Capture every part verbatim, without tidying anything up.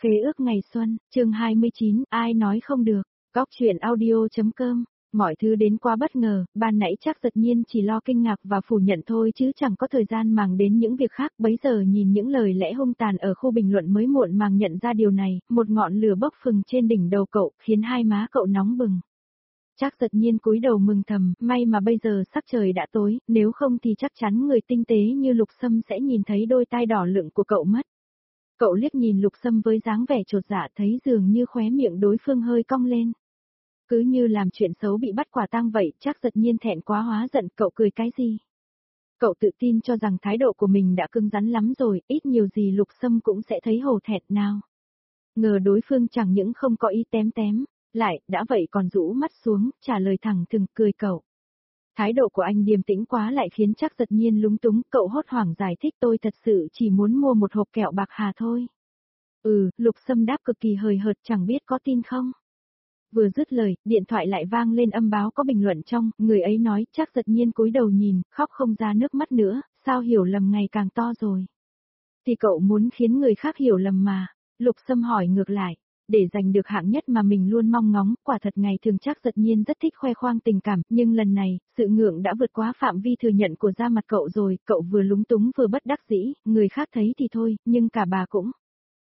Khế ước ngày xuân, chương hai mươi chín, ai nói không được, góc chuyện audio.com, mọi thứ đến quá bất ngờ, ban nãy chắc giật nhiên chỉ lo kinh ngạc và phủ nhận thôi chứ chẳng có thời gian màng đến những việc khác, bấy giờ nhìn những lời lẽ hung tàn ở khu bình luận mới muộn màng nhận ra điều này, một ngọn lửa bốc phừng trên đỉnh đầu cậu, khiến hai má cậu nóng bừng. Chắc giật nhiên cúi đầu mừng thầm, may mà bây giờ sắc trời đã tối, nếu không thì chắc chắn người tinh tế như Lục Sâm sẽ nhìn thấy đôi tai đỏ lựng của cậu mất. Cậu liếc nhìn Lục Sâm với dáng vẻ chột dạ thấy dường như khóe miệng đối phương hơi cong lên. Cứ như làm chuyện xấu bị bắt quả tang vậy, chắc giật nhiên thẹn quá hóa giận, cậu cười cái gì? Cậu tự tin cho rằng thái độ của mình đã cứng rắn lắm rồi, ít nhiều gì Lục Sâm cũng sẽ thấy hổ thẹn nào. Ngờ đối phương chẳng những không có ý tém tém, lại, đã vậy còn rũ mắt xuống, trả lời thẳng thừng, cười cậu. Thái độ của anh điềm tĩnh quá lại khiến chắc giật nhiên lúng túng, cậu hốt hoảng giải thích tôi thật sự chỉ muốn mua một hộp kẹo bạc hà thôi. Ừ, Lục Sâm đáp cực kỳ hời hợt chẳng biết có tin không. Vừa dứt lời, điện thoại lại vang lên âm báo có bình luận trong, người ấy nói, chắc giật nhiên cúi đầu nhìn, khóc không ra nước mắt nữa, sao hiểu lầm ngày càng to rồi. Thì cậu muốn khiến người khác hiểu lầm mà, Lục Sâm hỏi ngược lại. Để giành được hạng nhất mà mình luôn mong ngóng, quả thật ngày thường chắc giật nhiên rất thích khoe khoang tình cảm, nhưng lần này, sự ngượng đã vượt quá phạm vi thừa nhận của da mặt cậu rồi, cậu vừa lúng túng vừa bất đắc dĩ, người khác thấy thì thôi, nhưng cả bà cũng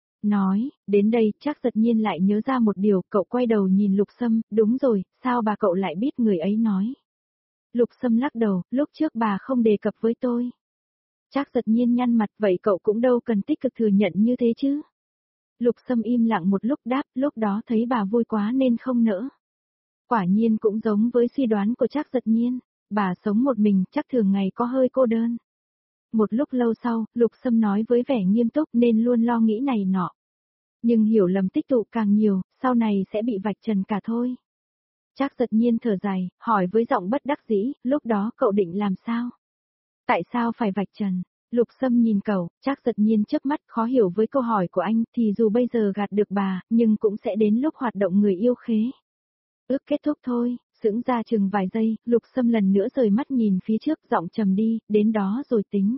nói, đến đây chắc giật nhiên lại nhớ ra một điều, cậu quay đầu nhìn Lục Sâm, đúng rồi, sao bà cậu lại biết người ấy nói. Lục Sâm lắc đầu, lúc trước bà không đề cập với tôi. Chắc giật nhiên nhăn mặt, vậy cậu cũng đâu cần tích cực thừa nhận như thế chứ. Lục Sâm im lặng một lúc đáp, lúc đó thấy bà vui quá nên không nỡ. Quả nhiên cũng giống với suy đoán của chắc giật nhiên, bà sống một mình chắc thường ngày có hơi cô đơn. Một lúc lâu sau, Lục Sâm nói với vẻ nghiêm túc nên luôn lo nghĩ này nọ. Nhưng hiểu lầm tích tụ càng nhiều, sau này sẽ bị vạch trần cả thôi. Chắc giật nhiên thở dài, hỏi với giọng bất đắc dĩ, lúc đó cậu định làm sao? Tại sao phải vạch trần? Lục Sâm nhìn cậu, chắc giật nhiên chớp mắt khó hiểu với câu hỏi của anh, thì dù bây giờ gạt được bà, nhưng cũng sẽ đến lúc hoạt động người yêu khế. Ước kết thúc thôi, sững ra chừng vài giây, Lục Sâm lần nữa rời mắt nhìn phía trước, giọng trầm đi, đến đó rồi tính.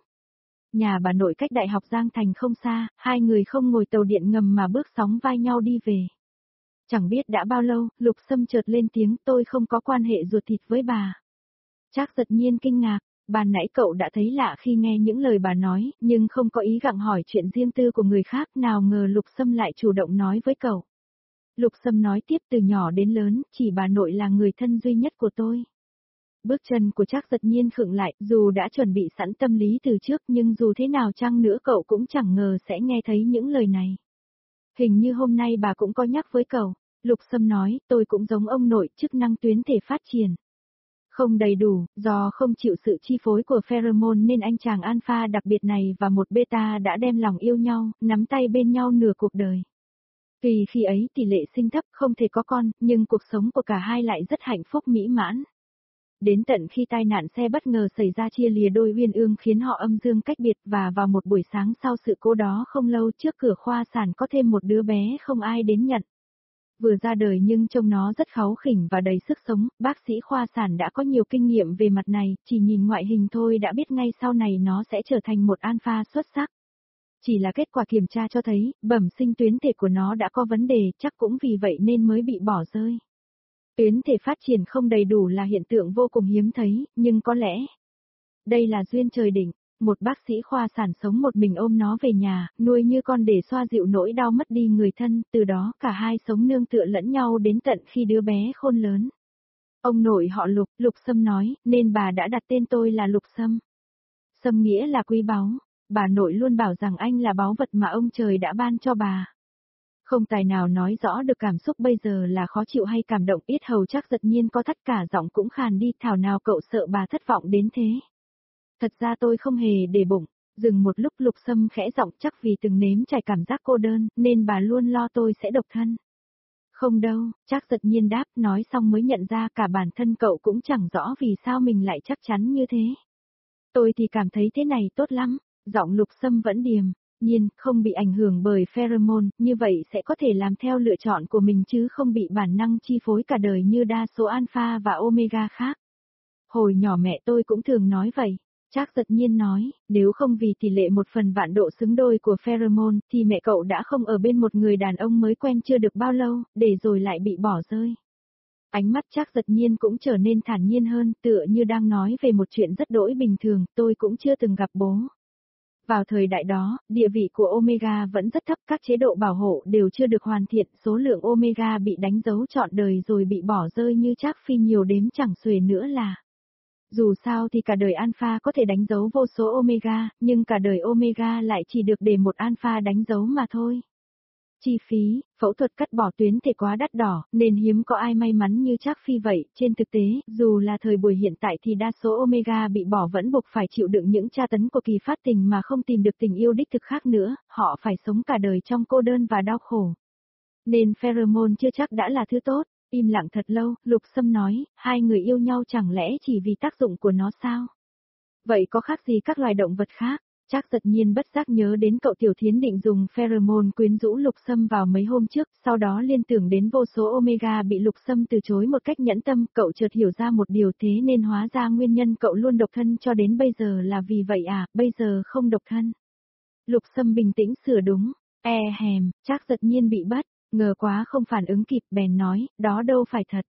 Nhà bà nội cách Đại học Giang Thành không xa, hai người không ngồi tàu điện ngầm mà bước sóng vai nhau đi về. Chẳng biết đã bao lâu, Lục Sâm chợt lên tiếng, tôi không có quan hệ ruột thịt với bà. Chắc giật nhiên kinh ngạc. Ban nãy cậu đã thấy lạ khi nghe những lời bà nói, nhưng không có ý gặng hỏi chuyện riêng tư của người khác, nào ngờ Lục Sâm lại chủ động nói với cậu. Lục Sâm nói tiếp, từ nhỏ đến lớn, chỉ bà nội là người thân duy nhất của tôi. Bước chân của Trác giật nhiên khựng lại, dù đã chuẩn bị sẵn tâm lý từ trước nhưng dù thế nào chăng nữa cậu cũng chẳng ngờ sẽ nghe thấy những lời này. Hình như hôm nay bà cũng có nhắc với cậu. Lục Sâm nói, tôi cũng giống ông nội, chức năng tuyến thể phát triển không đầy đủ, do không chịu sự chi phối của pheromone nên anh chàng alpha đặc biệt này và một beta đã đem lòng yêu nhau, nắm tay bên nhau nửa cuộc đời. Vì khi ấy tỷ lệ sinh thấp không thể có con, nhưng cuộc sống của cả hai lại rất hạnh phúc mỹ mãn. Đến tận khi tai nạn xe bất ngờ xảy ra chia lìa đôi uyên ương khiến họ âm dương cách biệt và vào một buổi sáng sau sự cố đó không lâu trước cửa khoa sản có thêm một đứa bé không ai đến nhận. Vừa ra đời nhưng trông nó rất kháu khỉnh và đầy sức sống, bác sĩ khoa sản đã có nhiều kinh nghiệm về mặt này, chỉ nhìn ngoại hình thôi đã biết ngay sau này nó sẽ trở thành một alpha xuất sắc. Chỉ là kết quả kiểm tra cho thấy, bẩm sinh tuyến thể của nó đã có vấn đề, chắc cũng vì vậy nên mới bị bỏ rơi. Tuyến thể phát triển không đầy đủ là hiện tượng vô cùng hiếm thấy, nhưng có lẽ đây là duyên trời định. Một bác sĩ khoa sản sống một mình ôm nó về nhà, nuôi như con để xoa dịu nỗi đau mất đi người thân, từ đó cả hai sống nương tựa lẫn nhau đến tận khi đứa bé khôn lớn. Ông nội họ Lục, Lục Sâm nói, nên bà đã đặt tên tôi là Lục Sâm. Sâm nghĩa là quý báu, bà nội luôn bảo rằng anh là báu vật mà ông trời đã ban cho bà. Không tài nào nói rõ được cảm xúc bây giờ là khó chịu hay cảm động, yết hầu chắc giật nhiên có thắt cả giọng cũng khàn đi, thảo nào cậu sợ bà thất vọng đến thế. Thật ra tôi không hề để bụng, dừng một lúc Lục Sâm khẽ giọng, chắc vì từng nếm trải cảm giác cô đơn, nên bà luôn lo tôi sẽ độc thân. Không đâu, chắc giật nhiên đáp, nói xong mới nhận ra cả bản thân cậu cũng chẳng rõ vì sao mình lại chắc chắn như thế. Tôi thì cảm thấy thế này tốt lắm, giọng Lục Sâm vẫn điềm, nhiên, không bị ảnh hưởng bởi pheromone, như vậy sẽ có thể làm theo lựa chọn của mình chứ không bị bản năng chi phối cả đời như đa số alpha và omega khác. Hồi nhỏ mẹ tôi cũng thường nói vậy. Trác giật nhiên nói, nếu không vì tỷ lệ một phần vạn độ xứng đôi của pheromone, thì mẹ cậu đã không ở bên một người đàn ông mới quen chưa được bao lâu, để rồi lại bị bỏ rơi. Ánh mắt Trác giật nhiên cũng trở nên thản nhiên hơn, tựa như đang nói về một chuyện rất đỗi bình thường, tôi cũng chưa từng gặp bố. Vào thời đại đó, địa vị của Omega vẫn rất thấp, các chế độ bảo hộ đều chưa được hoàn thiện, số lượng Omega bị đánh dấu trọn đời rồi bị bỏ rơi như Trác Phi nhiều đếm chẳng xuể nữa là. Dù sao thì cả đời Alpha có thể đánh dấu vô số Omega, nhưng cả đời Omega lại chỉ được để một Alpha đánh dấu mà thôi. Chi phí, phẫu thuật cắt bỏ tuyến thể quá đắt đỏ, nên hiếm có ai may mắn như Trác Phi vậy. Trên thực tế, dù là thời buổi hiện tại thì đa số Omega bị bỏ vẫn buộc phải chịu đựng những tra tấn của kỳ phát tình mà không tìm được tình yêu đích thực khác nữa, họ phải sống cả đời trong cô đơn và đau khổ. Nên pheromone chưa chắc đã là thứ tốt. Im lặng thật lâu, Lục Sâm nói, hai người yêu nhau chẳng lẽ chỉ vì tác dụng của nó sao? Vậy có khác gì các loài động vật khác? Trác giật nhiên bất giác nhớ đến cậu Tiểu Thiến định dùng pheromone quyến rũ Lục Sâm vào mấy hôm trước, sau đó liên tưởng đến vô số Omega bị Lục Sâm từ chối một cách nhẫn tâm, cậu chợt hiểu ra một điều, thế nên hóa ra nguyên nhân cậu luôn độc thân cho đến bây giờ là vì vậy à, bây giờ không độc thân. Lục Sâm bình tĩnh sửa đúng, e hèm, Trác giật nhiên bị bất ngờ quá không phản ứng kịp, bèn nói, đó đâu phải thật.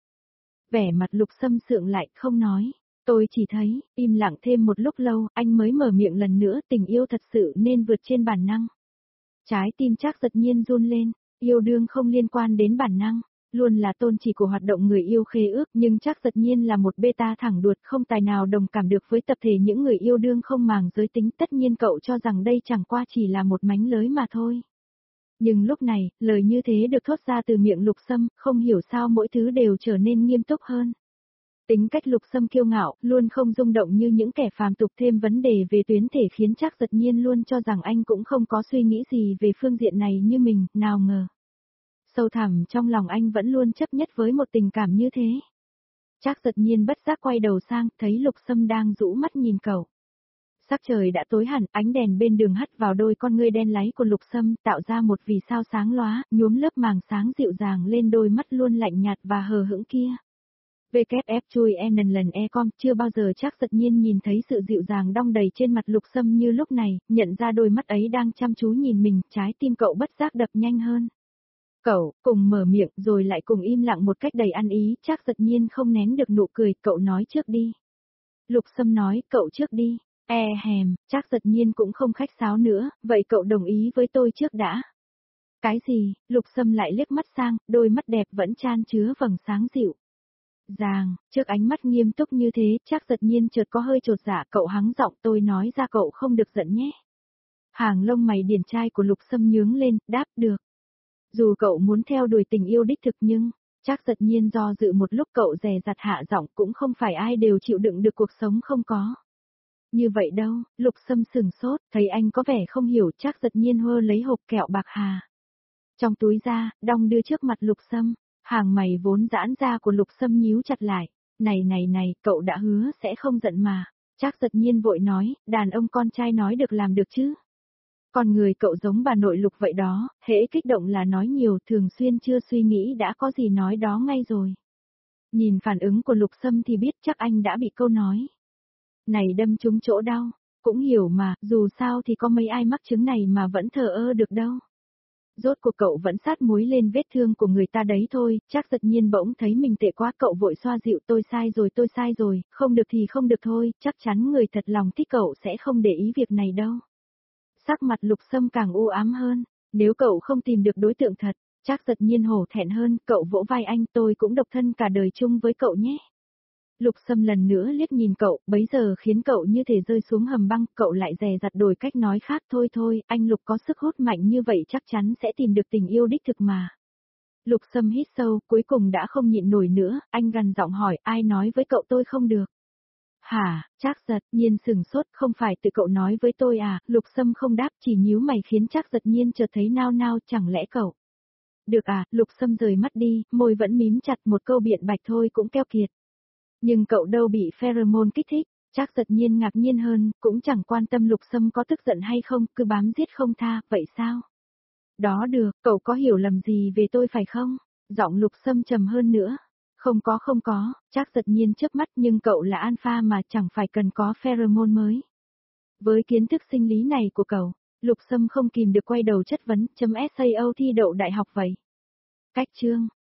Vẻ mặt Lục Sâm sượng lại, không nói. Tôi chỉ thấy, im lặng thêm một lúc lâu, anh mới mở miệng lần nữa, tình yêu thật sự nên vượt trên bản năng. Trái tim Trác giật nhiên run lên, yêu đương không liên quan đến bản năng, luôn là tôn chỉ của hoạt động người yêu khế ước, nhưng Trác giật nhiên là một beta thẳng đuột, không tài nào đồng cảm được với tập thể những người yêu đương không màng giới tính, tất nhiên cậu cho rằng đây chẳng qua chỉ là một mánh lới mà thôi. Nhưng lúc này, lời như thế được thốt ra từ miệng Lục Sâm, không hiểu sao mỗi thứ đều trở nên nghiêm túc hơn. Tính cách Lục Sâm kiêu ngạo, luôn không rung động như những kẻ phàm tục, thêm vấn đề về tuyến thể khiến Trác giật nhiên luôn cho rằng anh cũng không có suy nghĩ gì về phương diện này như mình, nào ngờ. Sâu thẳm trong lòng anh vẫn luôn chấp nhất với một tình cảm như thế. Trác giật nhiên bất giác quay đầu sang, thấy Lục Sâm đang rũ mắt nhìn cậu. Sắc trời đã tối hẳn, ánh đèn bên đường hắt vào đôi con ngươi đen láy của Lục Sâm, tạo ra một vì sao sáng lóa, nhuốm lớp màng sáng dịu dàng lên đôi mắt luôn lạnh nhạt và hờ hững kia. vê kép ép chui en lần e com, chưa bao giờ Trác giật nhiên nhìn thấy sự dịu dàng đong đầy trên mặt Lục Sâm như lúc này, nhận ra đôi mắt ấy đang chăm chú nhìn mình, trái tim cậu bất giác đập nhanh hơn. Cậu, cùng mở miệng rồi lại cùng im lặng một cách đầy ăn ý, Trác giật nhiên không nén được nụ cười, cậu nói trước đi. Lục Sâm nói, cậu trước đi. E hèm, Trác giật nhiên cũng không khách sáo nữa, vậy cậu đồng ý với tôi trước đã. Cái gì, Lục Sâm lại liếc mắt sang, đôi mắt đẹp vẫn chan chứa vầng sáng dịu dàng, trước ánh mắt nghiêm túc như thế, Trác giật nhiên chợt có hơi chột dạ, cậu hắng giọng, tôi nói ra cậu không được giận nhé. Hàng lông mày điển trai của Lục Sâm nhướng lên, đáp được. Dù cậu muốn theo đuổi tình yêu đích thực nhưng, Trác giật nhiên do dự một lúc, cậu dè dặt hạ giọng, cũng không phải ai đều chịu đựng được cuộc sống không có. Như vậy đâu, Lục Sâm sừng sốt, thấy anh có vẻ không hiểu, Trác giật nhiên hơ lấy hộp kẹo bạc hà trong túi ra, đong đưa trước mặt Lục Sâm, hàng mày vốn giãn ra của Lục Sâm nhíu chặt lại, này này này, cậu đã hứa sẽ không giận mà. Trác giật nhiên vội nói, đàn ông con trai nói được làm được chứ. Còn người cậu giống bà nội Lục vậy đó, hễ kích động là nói nhiều, thường xuyên chưa suy nghĩ đã có gì nói đó ngay rồi. Nhìn phản ứng của Lục Sâm thì biết chắc anh đã bị câu nói này đâm trúng chỗ đau, cũng hiểu mà, dù sao thì có mấy ai mắc chứng này mà vẫn thờ ơ được đâu. Rốt cuộc cậu vẫn sát muối lên vết thương của người ta đấy thôi, Trác giật nhiên bỗng thấy mình tệ quá, cậu vội xoa dịu, tôi sai rồi tôi sai rồi, không được thì không được thôi, chắc chắn người thật lòng thích cậu sẽ không để ý việc này đâu. Sắc mặt Lục Sâm càng u ám hơn, nếu cậu không tìm được đối tượng thật, Trác giật nhiên hổ thẹn hơn, cậu vỗ vai anh, tôi cũng độc thân cả đời chung với cậu nhé. Lục Sâm lần nữa liếc nhìn cậu, bấy giờ khiến cậu như thể rơi xuống hầm băng, cậu lại dè dặt đổi cách nói khác, thôi thôi, anh Lục có sức hút mạnh như vậy chắc chắn sẽ tìm được tình yêu đích thực mà. Lục Sâm hít sâu, cuối cùng đã không nhịn nổi nữa, anh gằn giọng hỏi, ai nói với cậu tôi không được? Hả, Trác giật nhiên sừng sốt, không phải tự cậu nói với tôi à? Lục Sâm không đáp, chỉ nhíu mày khiến Trác giật nhiên chợt thấy nao nao, chẳng lẽ cậu? Được à, Lục Sâm rời mắt đi, môi vẫn mím chặt, một câu biện bạch thôi cũng keo kiệt. Nhưng cậu đâu bị pheromone kích thích, Trác giật nhiên ngạc nhiên hơn, cũng chẳng quan tâm Lục Sâm có tức giận hay không, cứ bám giết không tha, vậy sao? Đó được, cậu có hiểu lầm gì về tôi phải không? Giọng Lục Sâm trầm hơn nữa. Không có không có, Trác giật nhiên chớp mắt, nhưng cậu là alpha mà chẳng phải cần có pheromone mới. Với kiến thức sinh lý này của cậu, Lục Sâm không kìm được quay đầu chất vấn, chấm sao thi đậu đại học vậy? Cách chương